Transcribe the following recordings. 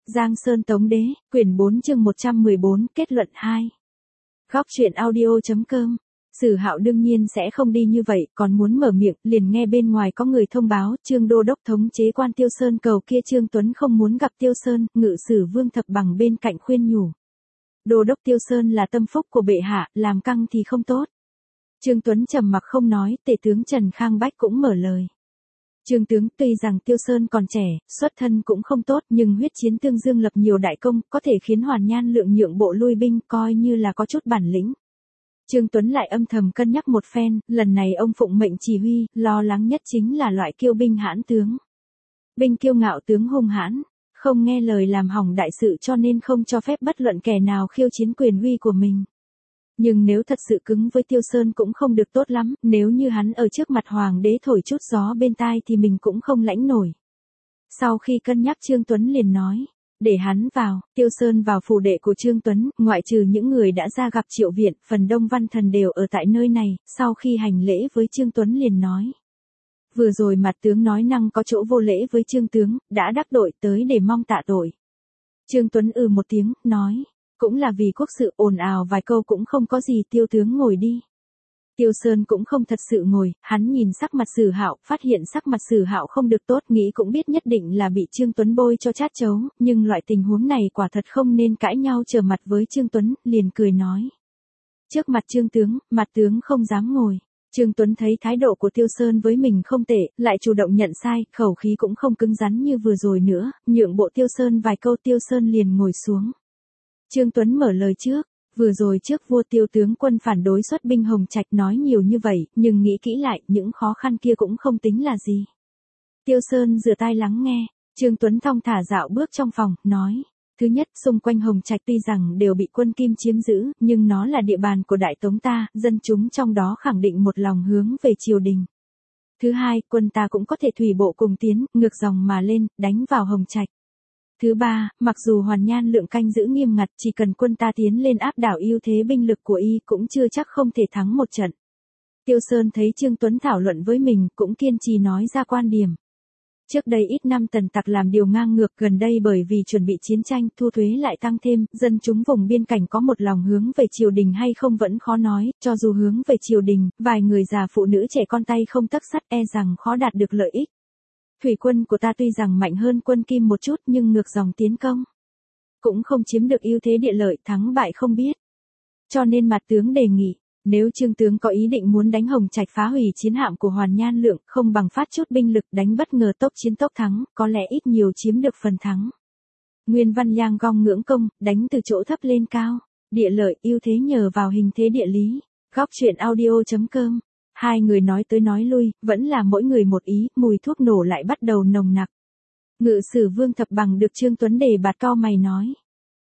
Giang Sơn Tống Đế, quyển 4 chương 114, kết luận 2. Góc truyện audio.com. Sử Hạo đương nhiên sẽ không đi như vậy, còn muốn mở miệng, liền nghe bên ngoài có người thông báo, Trương Đô Đốc thống chế quan Tiêu Sơn cầu kia Trương Tuấn không muốn gặp Tiêu Sơn, Ngự sử Vương Thập Bằng bên cạnh khuyên nhủ. Đô Đốc Tiêu Sơn là tâm phúc của bệ hạ, làm căng thì không tốt. Trương Tuấn trầm mặc không nói, tể tướng Trần Khang Bách cũng mở lời. Trương tướng, tuy rằng Tiêu Sơn còn trẻ, xuất thân cũng không tốt, nhưng huyết chiến tương dương lập nhiều đại công, có thể khiến Hoàn Nhan Lượng nhượng bộ lui binh, coi như là có chút bản lĩnh. Trương Tuấn lại âm thầm cân nhắc một phen, lần này ông phụng mệnh chỉ huy, lo lắng nhất chính là loại kiêu binh hãn tướng. Binh kiêu ngạo tướng hung hãn, không nghe lời làm hỏng đại sự cho nên không cho phép bất luận kẻ nào khiêu chiến quyền uy của mình. Nhưng nếu thật sự cứng với Tiêu Sơn cũng không được tốt lắm, nếu như hắn ở trước mặt hoàng đế thổi chút gió bên tai thì mình cũng không lãnh nổi. Sau khi cân nhắc Trương Tuấn liền nói, để hắn vào. Tiêu Sơn vào phủ đệ của Trương Tuấn, ngoại trừ những người đã ra gặp Triệu Viện, phần đông văn thần đều ở tại nơi này, sau khi hành lễ với Trương Tuấn liền nói. Vừa rồi mặt tướng nói năng có chỗ vô lễ với Trương tướng, đã đắc tội tới để mong tạ tội. Trương Tuấn một tiếng, nói. Cũng là vì quốc sự, ồn ào vài câu cũng không có gì, Tiêu tướng ngồi đi. Tiêu Sơn cũng không thật sự ngồi, hắn nhìn sắc mặt Sử Hạo, phát hiện sắc mặt Sử Hạo không được tốt, nghĩ cũng biết nhất định là bị Trương Tuấn bôi cho chát chấu, nhưng loại tình huống này quả thật không nên cãi nhau trở mặt với Trương Tuấn, liền cười nói. Trước mặt Trương tướng, mặt tướng không dám ngồi. Trương Tuấn thấy thái độ của Tiêu Sơn với mình không tệ, lại chủ động nhận sai, khẩu khí cũng không cứng rắn như vừa rồi nữa, nhượng bộ Tiêu Sơn vài câu, Tiêu Sơn liền ngồi xuống. Trương Tuấn mở lời trước, vừa rồi trước vua Tiêu tướng quân phản đối xuất binh Hồng Trạch nói nhiều như vậy, nhưng nghĩ kỹ lại, những khó khăn kia cũng không tính là gì. Tiêu Sơn rửa tai lắng nghe, Trương Tuấn thong thả dạo bước trong phòng, nói, thứ nhất, xung quanh Hồng Trạch tuy rằng đều bị quân Kim chiếm giữ, nhưng nó là địa bàn của Đại Tống ta, dân chúng trong đó khẳng định một lòng hướng về triều đình. Thứ hai, quân ta cũng có thể thủy bộ cùng tiến, ngược dòng mà lên, đánh vào Hồng Trạch. Thứ ba, mặc dù Hoàn Nhan Lượng canh giữ nghiêm ngặt, chỉ cần quân ta tiến lên áp đảo ưu thế binh lực của y cũng chưa chắc không thể thắng một trận. Tiêu Sơn thấy Trương Tuấn thảo luận với mình, cũng kiên trì nói ra quan điểm. Trước đây ít năm Tần Tặc làm điều ngang ngược, gần đây bởi vì chuẩn bị chiến tranh, thu thuế lại tăng thêm, dân chúng vùng biên cảnh có một lòng hướng về triều đình hay không vẫn khó nói, cho dù hướng về triều đình, vài người già phụ nữ trẻ con tay không tấc sắt e rằng khó đạt được lợi ích. Thủy quân của ta tuy rằng mạnh hơn quân Kim một chút nhưng ngược dòng tiến công. Cũng không chiếm được ưu thế địa lợi, thắng bại không biết. Cho nên mặt tướng đề nghị, nếu Trương tướng có ý định muốn đánh Hồng Trạch phá hủy chiến hạm của Hoàn Nhan Lượng, không bằng phát chút binh lực đánh bất ngờ tốc chiến tốc thắng, có lẽ ít nhiều chiếm được phần thắng. Nguyên Văn Yang Gong ngưỡng công, đánh từ chỗ thấp lên cao, địa lợi ưu thế nhờ vào hình thế địa lý. Góc truyện audio.com. Hai người nói tới nói lui, vẫn là mỗi người một ý, mùi thuốc nổ lại bắt đầu nồng nặc. Ngự sử Vương Thập Bằng được Trương Tuấn đề bạt cau mày nói.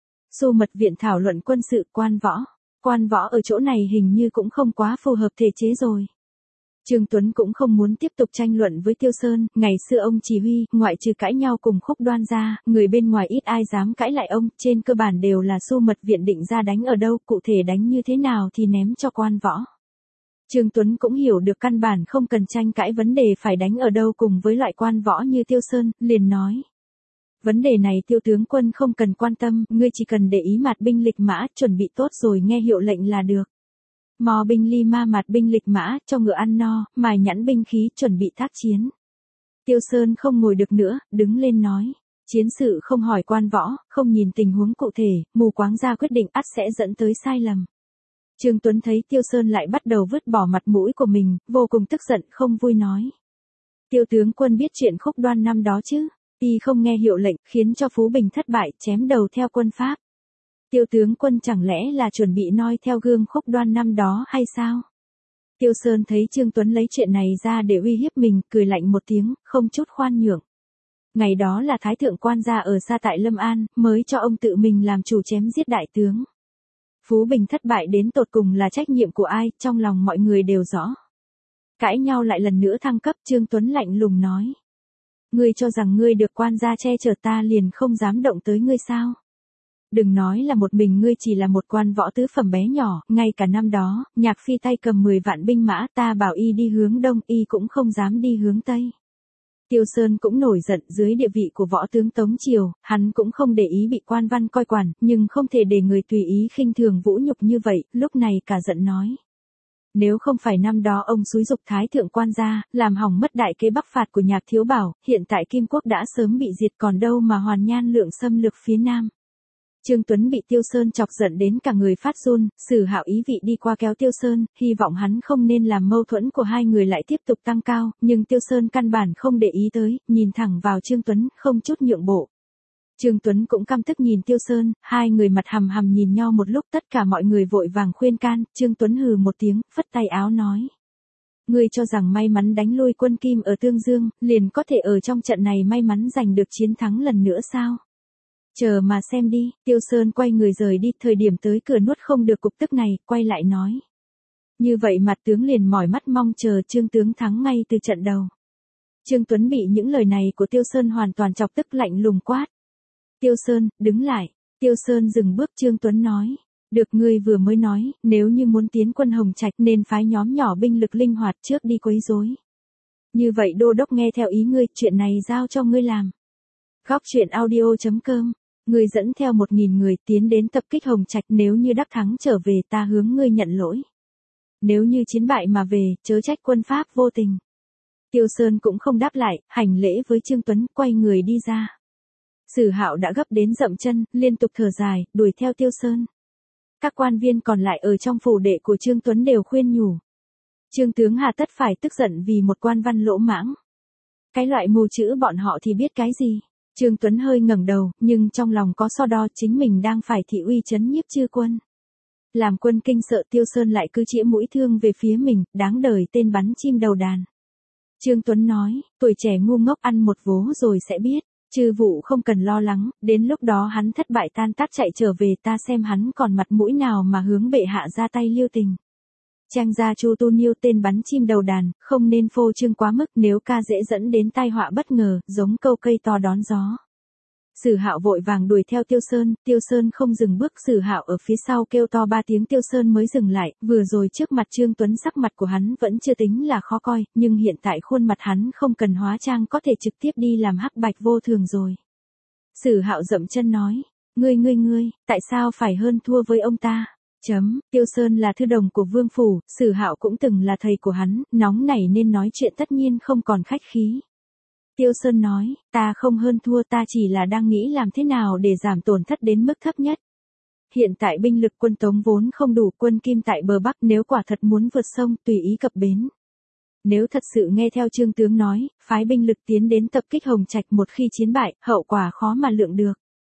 Xu mật viện thảo luận quân sự, quan võ. Quan võ ở chỗ này hình như cũng không quá phù hợp thể chế rồi. Trương Tuấn cũng không muốn tiếp tục tranh luận với Tiêu Sơn, ngày xưa ông chỉ huy, ngoại trừ cãi nhau cùng Khúc Đoan ra, người bên ngoài ít ai dám cãi lại ông, trên cơ bản đều là xu mật viện định ra đánh ở đâu, cụ thể đánh như thế nào thì ném cho quan võ. Trương Tuấn cũng hiểu được căn bản không cần tranh cãi vấn đề phải đánh ở đâu cùng với loại quan võ như Tiêu Sơn, liền nói. Vấn đề này Tiêu tướng quân không cần quan tâm, ngươi chỉ cần để ý mặt binh lịch mã, chuẩn bị tốt rồi nghe hiệu lệnh là được. Mò binh ly ma mặt binh lịch mã, cho ngựa ăn no, mài nhẵn binh khí, chuẩn bị tác chiến. Tiêu Sơn không ngồi được nữa, đứng lên nói. Chiến sự không hỏi quan võ, không nhìn tình huống cụ thể, mù quáng ra quyết định ắt sẽ dẫn tới sai lầm. Trương Tuấn thấy Tiêu Sơn lại bắt đầu vứt bỏ mặt mũi của mình, vô cùng tức giận không vui nói. Tiêu tướng quân biết chuyện Khúc Đoan năm đó chứ, y không nghe hiệu lệnh, khiến cho Phú Bình thất bại, chém đầu theo quân Pháp. Tiêu tướng quân chẳng lẽ là chuẩn bị noi theo gương Khúc Đoan năm đó hay sao? Tiêu Sơn thấy Trương Tuấn lấy chuyện này ra để uy hiếp mình, cười lạnh một tiếng, không chút khoan nhượng. Ngày đó là Thái thượng quan gia ở xa tại Lâm An, mới cho ông tự mình làm chủ chém giết đại tướng. Phú Bình thất bại đến tột cùng là trách nhiệm của ai, trong lòng mọi người đều rõ. Cãi nhau lại lần nữa thăng cấp, Trương Tuấn lạnh lùng nói. Ngươi cho rằng ngươi được quan gia che chở ta liền không dám động tới ngươi sao? Đừng nói là một mình ngươi chỉ là một quan võ tứ phẩm bé nhỏ, ngay cả năm đó, Nhạc Phi tay cầm 10 vạn binh mã ta bảo y đi hướng đông y cũng không dám đi hướng tây. Tiêu Sơn cũng nổi giận, dưới địa vị của võ tướng Tống Triều, hắn cũng không để ý bị quan văn coi quản, nhưng không thể để người tùy ý khinh thường vũ nhục như vậy, lúc này cả giận nói. Nếu không phải năm đó ông xúi giục Thái thượng quan gia, làm hỏng mất đại kế bắc phạt của Nhạc Thiếu Bảo, hiện tại Kim Quốc đã sớm bị diệt còn đâu mà Hoàn Nhan Lượng xâm lược phía Nam. Trương Tuấn bị Tiêu Sơn chọc giận đến cả người phát run, Sử Hạo ý vị đi qua kéo Tiêu Sơn, hy vọng hắn không nên làm mâu thuẫn của hai người lại tiếp tục tăng cao, nhưng Tiêu Sơn căn bản không để ý tới, nhìn thẳng vào Trương Tuấn, không chút nhượng bộ. Trương Tuấn cũng căm tức nhìn Tiêu Sơn, hai người mặt hầm hầm nhìn nhau một lúc, tất cả mọi người vội vàng khuyên can, Trương Tuấn hừ một tiếng, phất tay áo nói. Ngươi cho rằng may mắn đánh lui quân Kim ở Tương Dương, liền có thể ở trong trận này may mắn giành được chiến thắng lần nữa sao? Chờ mà xem đi, Tiêu Sơn quay người rời đi, thời điểm tới cửa nuốt không được cục tức này, quay lại nói. Như vậy mặt tướng liền mỏi mắt mong chờ Trương tướng thắng ngay từ trận đầu. Trương Tuấn bị những lời này của Tiêu Sơn hoàn toàn chọc tức, lạnh lùng quát. Tiêu Sơn, đứng lại. Tiêu Sơn dừng bước, Trương Tuấn nói. Được, ngươi vừa mới nói, nếu như muốn tiến quân Hồng Trạch nên phái nhóm nhỏ binh lực linh hoạt trước đi quấy rối. Như vậy đô đốc nghe theo ý ngươi, chuyện này giao cho ngươi làm. Góc truyện audio.com. Ngươi dẫn theo 1.000 người tiến đến tập kích Hồng Trạch, nếu như đắc thắng trở về ta hướng ngươi nhận lỗi. Nếu như chiến bại mà về, chớ trách quân Pháp vô tình. Tiêu Sơn cũng không đáp lại, hành lễ với Trương Tuấn, quay người đi ra. Sử Hạo đã gấp đến dậm chân, liên tục thở dài, đuổi theo Tiêu Sơn. Các quan viên còn lại ở trong phủ đệ của Trương Tuấn đều khuyên nhủ. Trương tướng hà tất phải tức giận vì một quan văn lỗ mãng. Cái loại mù chữ bọn họ thì biết cái gì. Trương Tuấn hơi ngẩng đầu, nhưng trong lòng có so đo, chính mình đang phải thị uy trấn nhiếp chư quân. Làm quân kinh sợ, Tiêu Sơn lại cứ chĩa mũi thương về phía mình, đáng đời tên bắn chim đầu đàn. Trương Tuấn nói, tuổi trẻ ngu ngốc ăn một vố rồi sẽ biết. Chư vụ không cần lo lắng, đến lúc đó hắn thất bại tan tác chạy trở về, ta xem hắn còn mặt mũi nào mà hướng bệ hạ ra tay lưu tình. Trang gia Chu Tu Niêu tên bắn chim đầu đàn, không nên phô trương quá mức, nếu ca dễ dẫn đến tai họa bất ngờ, giống câu cây to đón gió. Sử Hạo vội vàng đuổi theo Tiêu Sơn không dừng bước, Sử Hạo ở phía sau kêu to 3 tiếng Tiêu Sơn mới dừng lại, vừa rồi trước mặt Trương Tuấn sắc mặt của hắn vẫn chưa tính là khó coi, nhưng hiện tại khuôn mặt hắn không cần hóa trang có thể trực tiếp đi làm hắc bạch vô thường rồi. Sử Hạo dậm chân nói, ngươi, tại sao phải hơn thua với ông ta? Tiêu Sơn là thư đồng của Vương Phủ, Sử Hạo cũng từng là thầy của hắn, nóng nảy nên nói chuyện tất nhiên không còn khách khí. Tiêu Sơn nói, ta không hơn thua, ta chỉ là đang nghĩ làm thế nào để giảm tổn thất đến mức thấp nhất. Hiện tại binh lực quân Tống vốn không đủ, quân Kim tại bờ Bắc nếu quả thật muốn vượt sông tùy ý cập bến. Nếu thật sự nghe theo Trương tướng nói, phái binh lực tiến đến tập kích Hồng Trạch, một khi chiến bại, hậu quả khó mà lượng được.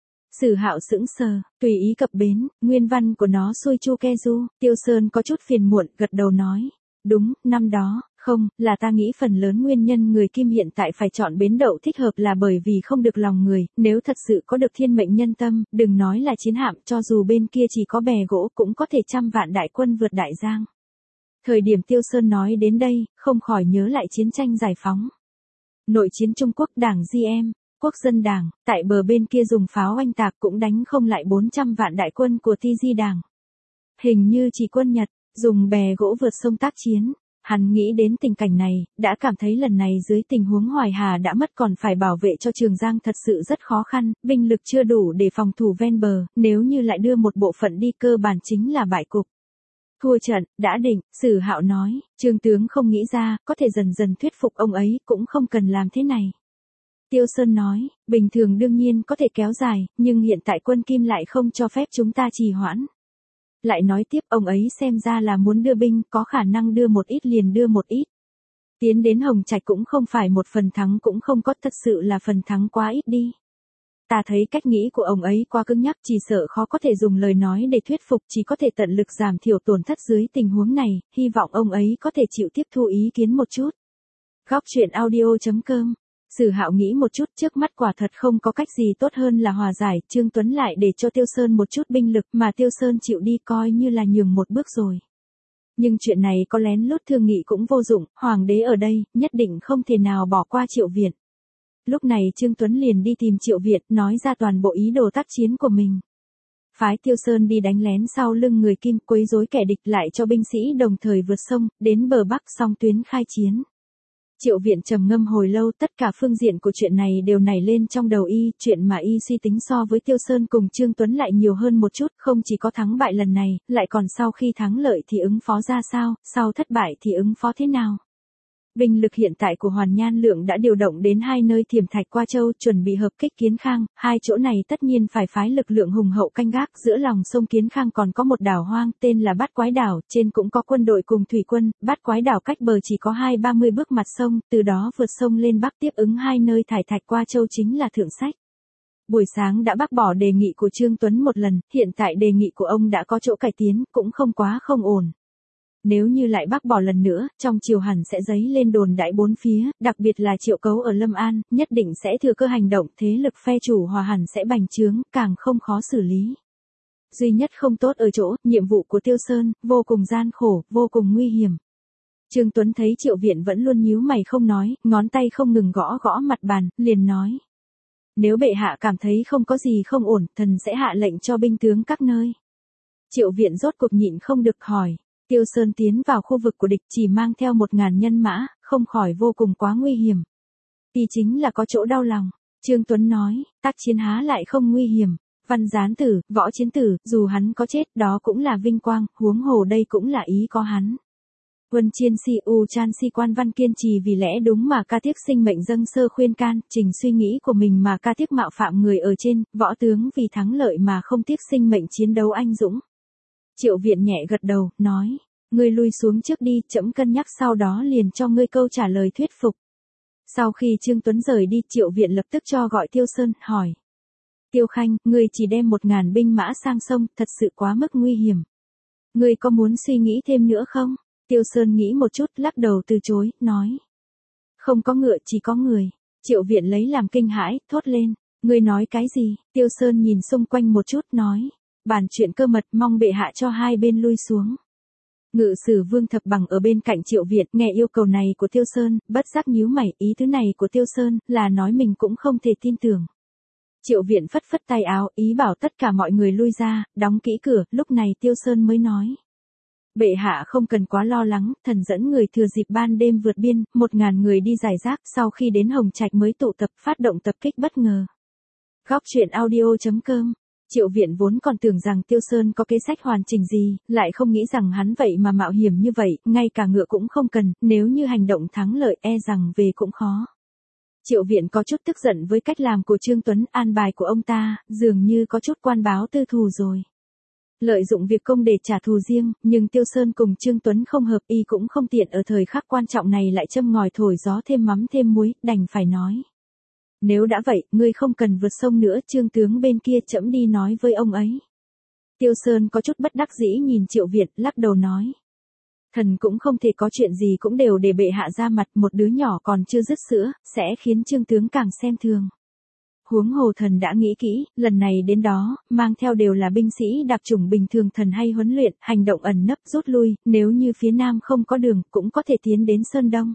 Sử Hạo sững sờ, tùy ý cập bến, nguyên văn của nó xuôi chu ke du, Tiêu Sơn có chút phiền muộn, gật đầu nói. Đúng, năm đó, không, là ta nghĩ phần lớn nguyên nhân người Kim hiện tại phải chọn bến đậu thích hợp là bởi vì không được lòng người, nếu thật sự có được thiên mệnh nhân tâm, đừng nói là chiến hạm, cho dù bên kia chỉ có bè gỗ cũng có thể trăm vạn đại quân vượt đại giang. Thời điểm Tiêu Sơn nói đến đây, không khỏi nhớ lại chiến tranh giải phóng. Nội chiến Trung Quốc, đảng GM, Quốc dân đảng, tại bờ bên kia dùng pháo oanh tạc cũng đánh không lại 400 vạn đại quân của TG đảng. Hình như chỉ quân Nhật, dùng bè gỗ vượt sông tác chiến. Hắn nghĩ đến tình cảnh này, đã cảm thấy lần này dưới tình huống Hoài Hà đã mất còn phải bảo vệ cho Trường Giang thật sự rất khó khăn, binh lực chưa đủ để phòng thủ ven bờ, nếu như lại đưa một bộ phận đi cơ bản chính là bại cục. Thua trận, đã định, Sử Hạo nói, Trương tướng không nghĩ ra, có thể dần dần thuyết phục ông ấy, cũng không cần làm thế này. Tiêu Sơn nói, bình thường đương nhiên có thể kéo dài, nhưng hiện tại quân Kim lại không cho phép chúng ta trì hoãn. Lại nói tiếp, ông ấy xem ra là muốn đưa binh, có khả năng đưa một ít liền đưa một ít. Tiến đến Hồng Trạch cũng không phải một phần thắng, cũng không có, thật sự là phần thắng quá ít đi. Ta thấy cách nghĩ của ông ấy quá cứng nhắc, chỉ sợ khó có thể dùng lời nói để thuyết phục, chỉ có thể tận lực giảm thiểu tổn thất dưới tình huống này, hy vọng ông ấy có thể chịu tiếp thu ý kiến một chút. Góc truyện audio.com. Sử Hạo nghĩ một chút, trước mắt quả thật không có cách gì tốt hơn là hòa giải, Trương Tuấn lại để cho Tiêu Sơn một chút binh lực mà Tiêu Sơn chịu đi coi như là nhường một bước rồi. Nhưng chuyện này có lén lút thương nghị cũng vô dụng, hoàng đế ở đây, nhất định không thể nào bỏ qua Triệu Việt. Lúc này Trương Tuấn liền đi tìm Triệu Việt, nói ra toàn bộ ý đồ tác chiến của mình. Phái Tiêu Sơn đi đánh lén sau lưng người Kim, quấy rối kẻ địch, lại cho binh sĩ đồng thời vượt sông, đến bờ Bắc song tuyến khai chiến. Triệu Viện trầm ngâm hồi lâu, tất cả phương diện của chuyện này đều nảy lên trong đầu y, chuyện mà y suy tính so với Tiêu Sơn cùng Trương Tuấn lại nhiều hơn một chút, không chỉ có thắng bại lần này, lại còn sau khi thắng lợi thì ứng phó ra sao, sau thất bại thì ứng phó thế nào. Binh lực hiện tại của Hoàn Nhan Lượng đã điều động đến hai nơi Thiểm Thạch Qua Châu, chuẩn bị hợp kích Kiến Khang, hai chỗ này tất nhiên phải phái lực lượng hùng hậu canh gác, giữa lòng sông Kiến Khang còn có một đảo hoang tên là Bát Quái Đảo, trên cũng có quân đội cùng thủy quân, Bát Quái Đảo cách bờ chỉ có 20-30 bước mặt sông, từ đó vượt sông lên bắc tiếp ứng hai nơi Thải Thạch Qua Châu chính là thượng sách. Buổi sáng đã bác bỏ đề nghị của Trương Tuấn một lần, hiện tại đề nghị của ông đã có chỗ cải tiến, cũng không quá không ổn. Nếu như lại bác bỏ lần nữa, trong triều hẳn sẽ dấy lên đồn đại bốn phía, đặc biệt là Triệu Cấu ở Lâm An, nhất định sẽ thừa cơ hành động, thế lực phe chủ hòa hẳn sẽ bành trướng, càng không khó xử lý. Duy nhất không tốt ở chỗ, nhiệm vụ của Tiêu Sơn, vô cùng gian khổ, vô cùng nguy hiểm. Trương Tuấn thấy Triệu Viện vẫn luôn nhíu mày không nói, ngón tay không ngừng gõ gõ mặt bàn, liền nói. Nếu bệ hạ cảm thấy không có gì không ổn, thần sẽ hạ lệnh cho binh tướng các nơi. Triệu Viện rốt cuộc nhịn không được hỏi. Tiêu Sơn tiến vào khu vực của địch chỉ mang theo 1000 nhân mã, không khỏi vô cùng quá nguy hiểm. Y chính là có chỗ đau lòng. Trương Tuấn nói, tác chiến há lại không nguy hiểm. Văn gián tử, võ chiến tử, dù hắn có chết đó cũng là vinh quang, huống hồ đây cũng là ý có hắn. Quân chiên si u chan si quan văn kiên trì vì lẽ đúng mà ca tiếc sinh mệnh dâng sơ khuyên can, trình suy nghĩ của mình mà ca tiếc mạo phạm người ở trên, võ tướng vì thắng lợi mà không tiếc sinh mệnh chiến đấu anh dũng. Triệu Viện nhẹ gật đầu, nói, ngươi lui xuống trước đi, trẫm cân nhắc sau đó liền cho ngươi câu trả lời thuyết phục. Sau khi Trương Tuấn rời đi, Triệu Viện lập tức cho gọi Tiêu Sơn, hỏi. Tiêu Khanh, ngươi chỉ đem 1000 binh mã sang sông, thật sự quá mức nguy hiểm. Ngươi có muốn suy nghĩ thêm nữa không? Tiêu Sơn nghĩ một chút, lắc đầu từ chối, nói. Không có ngựa, chỉ có người. Triệu Viện lấy làm kinh hãi, thốt lên. Ngươi nói cái gì? Tiêu Sơn nhìn xung quanh một chút, nói. Bàn chuyện cơ mật, mong bệ hạ cho hai bên lui xuống. Ngự sử Vương Thập Bằng ở bên cạnh Triệu Viện, nghe yêu cầu này của Tiêu Sơn, bất giác nhíu mày, ý thứ này của Tiêu Sơn, là nói mình cũng không thể tin tưởng. Triệu Viện phất phất tay áo, ý bảo tất cả mọi người lui ra, đóng kỹ cửa, lúc này Tiêu Sơn mới nói. Bệ hạ không cần quá lo lắng, thần dẫn người thừa dịp ban đêm vượt biên, 1000 người đi giải rác, sau khi đến Hồng Trạch mới tụ tập phát động tập kích bất ngờ. Góc truyện audio.com. Triệu Viện vốn còn tưởng rằng Tiêu Sơn có kế sách hoàn chỉnh gì, lại không nghĩ rằng hắn vậy mà mạo hiểm như vậy, ngay cả ngựa cũng không cần, nếu như hành động thắng lợi e rằng về cũng khó. Triệu Viện có chút tức giận với cách làm của Trương Tuấn, an bài của ông ta, dường như có chút quan báo tư thù rồi. Lợi dụng việc công để trả thù riêng, nhưng Tiêu Sơn cùng Trương Tuấn không hợp, y cũng không tiện ở thời khắc quan trọng này lại châm ngòi thổi gió thêm mắm thêm muối, đành phải nói. Nếu đã vậy, ngươi không cần vượt sông nữa, Trương tướng bên kia trẫm đi nói với ông ấy. Tiêu Sơn có chút bất đắc dĩ nhìn Triệu Viện, lắc đầu nói. Thần cũng không thể có chuyện gì cũng đều để bệ hạ ra mặt, một đứa nhỏ còn chưa dứt sữa, sẽ khiến Trương tướng càng xem thường. Huống hồ thần đã nghĩ kỹ, lần này đến đó, mang theo đều là binh sĩ đặc chủng bình thường thần hay huấn luyện, hành động ẩn nấp rút lui, nếu như phía nam không có đường, cũng có thể tiến đến Sơn Đông.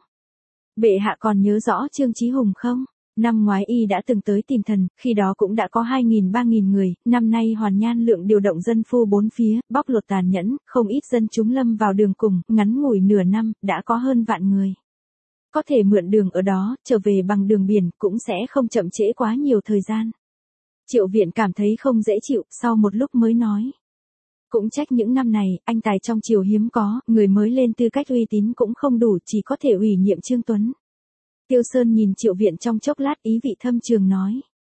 Bệ hạ còn nhớ rõ Trương Chí Hùng không? Năm ngoái y đã từng tới tìm thần, khi đó cũng đã có 2000-3000 người, năm nay Hoàn Nhan Lượng điều động dân phu bốn phía, bóc lột tàn nhẫn, không ít dân chúng lâm vào đường cùng, ngắn ngủi nửa năm, đã có hơn vạn người. Có thể mượn đường ở đó, trở về bằng đường biển, cũng sẽ không chậm trễ quá nhiều thời gian. Triệu Viện cảm thấy không dễ chịu, sau một lúc mới nói. Cũng trách những năm này, anh tài trong triều hiếm có, người mới lên tư cách uy tín cũng không đủ, chỉ có thể ủy nhiệm Trương Tuấn. Tiêu Sơn nhìn Triệu Viện trong chốc lát, ý vị thâm trường nói.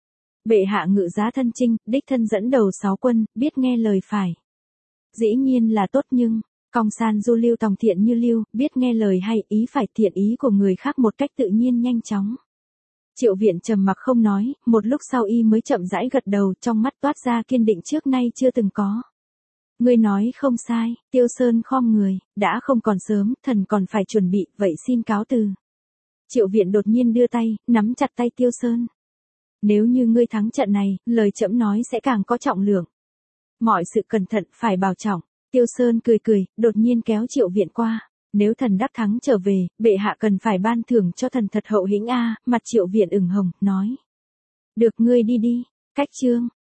Bệ hạ ngự giá thân chinh, đích thân dẫn đầu 6 quân, biết nghe lời phải. Dĩ nhiên là tốt nhưng, cong san du lưu tòng thiện như lưu, biết nghe lời hay ý phải thiện ý của người khác một cách tự nhiên nhanh chóng. Triệu Viện trầm mặc không nói, một lúc sau y mới chậm rãi gật đầu, trong mắt toát ra kiên định trước nay chưa từng có. Ngươi nói không sai, Tiêu Sơn khom người, đã không còn sớm, thần còn phải chuẩn bị, vậy xin cáo từ. Triệu Viện đột nhiên đưa tay, nắm chặt tay Tiêu Sơn. Nếu như ngươi thắng trận này, lời trẫm nói sẽ càng có trọng lượng. Mọi sự cẩn thận phải bảo trọng. Tiêu Sơn cười cười, đột nhiên kéo Triệu Viện qua. Nếu thần đắc thắng trở về, bệ hạ cần phải ban thưởng cho thần thật hậu hĩnh a. Mặt Triệu Viện ửng hồng, nói. Được, ngươi đi đi. Cách chương.